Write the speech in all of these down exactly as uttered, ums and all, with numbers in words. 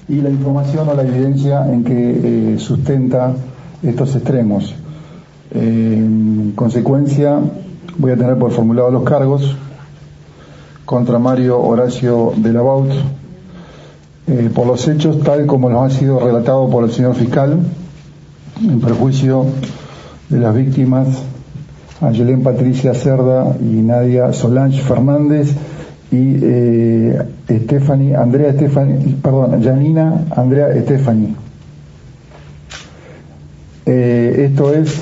y la información o la evidencia en que eh, sustenta estos extremos. Eh, en consecuencia, voy a tener por formulado los cargos contra Mario Horacio Delabaut eh, por los hechos tal como los ha sido relatado por el señor fiscal, en perjuicio de las víctimas Ayelén Patricia Cerda y Nadia Solange Fernández y eh, Stephanie, Andrea Stephanie, perdón, Janina Andrea Stephanie. Eh, esto es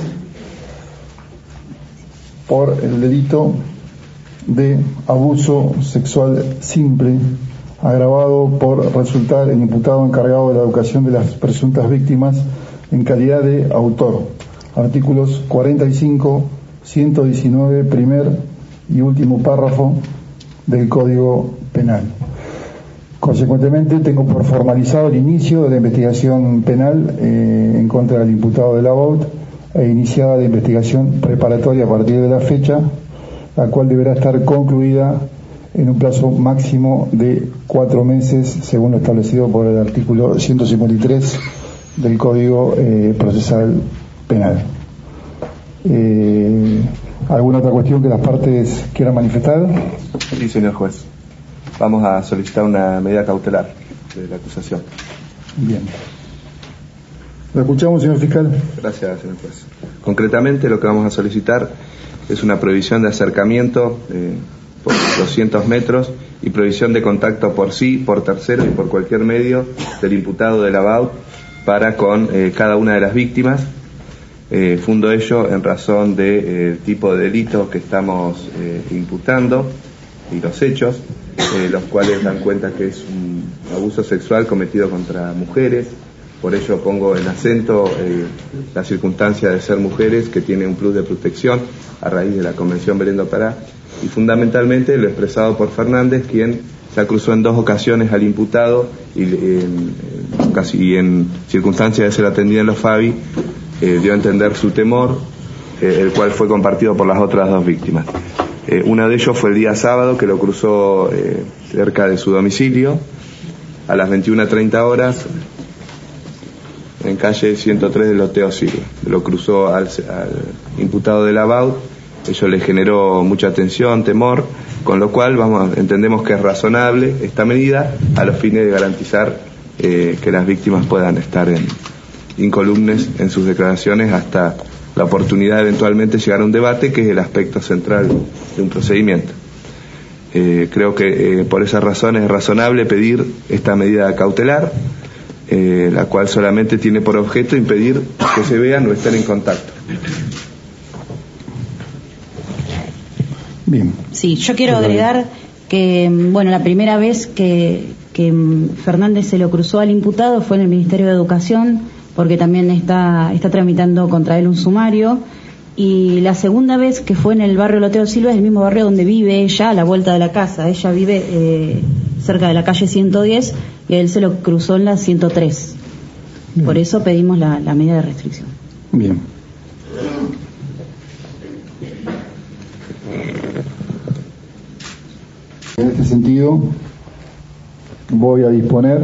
por el delito de abuso sexual simple, agravado por resultar el imputado encargado de la educación de las presuntas víctimas en calidad de autor. Artículos cuarenta y cinco, ciento diecinueve, primer y último párrafo del Código Penal. Consecuentemente, tengo por formalizado el inicio de la investigación penal eh, en contra del imputado Delabaut e iniciada la investigación preparatoria a partir de la fecha, la cual deberá estar concluida en un plazo máximo de cuatro meses, según lo establecido por el artículo ciento cincuenta y tres del Código eh, Procesal Penal. Eh, ¿Alguna otra cuestión que las partes quieran manifestar? Sí, señor juez. Vamos a solicitar una medida cautelar de la acusación. Bien. ¿Lo escuchamos, señor fiscal? Gracias, señor juez. Concretamente, lo que vamos a solicitar es una prohibición de acercamiento eh, por doscientos metros y prohibición de contacto por sí, por tercero y por cualquier medio del imputado Delabaut para con eh, cada una de las víctimas. Eh, fundo ello en razón del eh, tipo de delito que estamos eh, imputando y los hechos, eh, los cuales dan cuenta que es un abuso sexual cometido contra mujeres. Por ello pongo en acento eh, la circunstancia de ser mujeres, que tiene un plus de protección a raíz de la Convención Belén do Pará, y fundamentalmente lo expresado por Fernández, quien se acusó en dos ocasiones al imputado y eh, casi en circunstancia de ser atendida en los Fabi eh, dio a entender su temor, eh, el cual fue compartido por las otras dos víctimas. Eh, una de ellos fue el día sábado, que lo cruzó eh, cerca de su domicilio a las veintiuna treinta horas en calle ciento tres del Loteo Silva. Lo cruzó al, al imputado Delabaut. Ello le generó mucha tensión, temor, con lo cual vamos, entendemos que es razonable esta medida a los fines de garantizar eh, que las víctimas puedan estar en, incolumes en sus declaraciones hasta la oportunidad de eventualmente llegar a un debate, que es el aspecto central de un procedimiento. Eh, creo que eh, por esas razones es razonable pedir esta medida cautelar, eh, la cual solamente tiene por objeto impedir que se vean o estén en contacto. Bien. Sí, yo quiero agregar que, bueno, la primera vez que, que Fernández se lo cruzó al imputado fue en el Ministerio de Educación, porque también está, está tramitando contra él un sumario, y la segunda vez que fue en el barrio Loteo Silva, es el mismo barrio donde vive ella, a la vuelta de la casa. Ella vive eh, cerca de la calle ciento diez y él se lo cruzó en la ciento tres. Bien. Por eso pedimos la, la medida de restricción. Bien. En este sentido, voy a disponer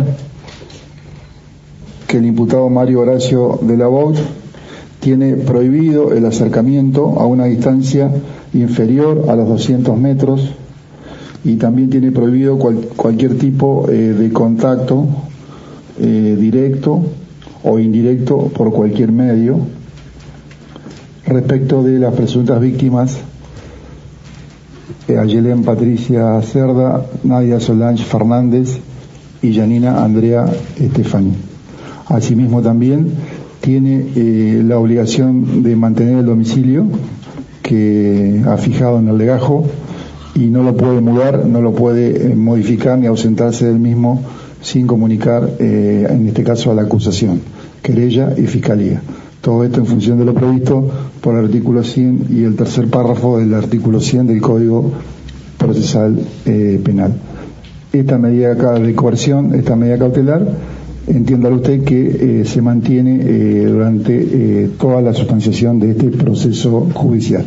que el imputado Mario Horacio Delabaut tiene prohibido el acercamiento a una distancia inferior a los doscientos metros y también tiene prohibido cual, cualquier tipo eh, de contacto eh, directo o indirecto por cualquier medio respecto de las presuntas víctimas eh, Ayelén Patricia Cerda, Nadia Solange Fernández y Janina Andrea Stephanie. Asimismo también tiene eh, la obligación de mantener el domicilio que ha fijado en el legajo y no lo puede mudar, no lo puede eh, modificar ni ausentarse del mismo sin comunicar, eh, en este caso, a la acusación, querella y fiscalía. Todo esto en función de lo previsto por el artículo cien y el tercer párrafo del artículo cien del Código Procesal eh, Penal. Esta medida de coerción, esta medida cautelar, entiéndalo usted que eh, se mantiene eh, durante eh, toda la sustanciación de este proceso judicial.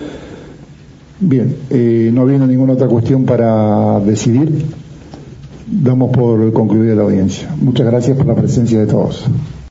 Bien, eh, no habiendo ninguna otra cuestión para decidir, damos por concluida la audiencia. Muchas gracias por la presencia de todos.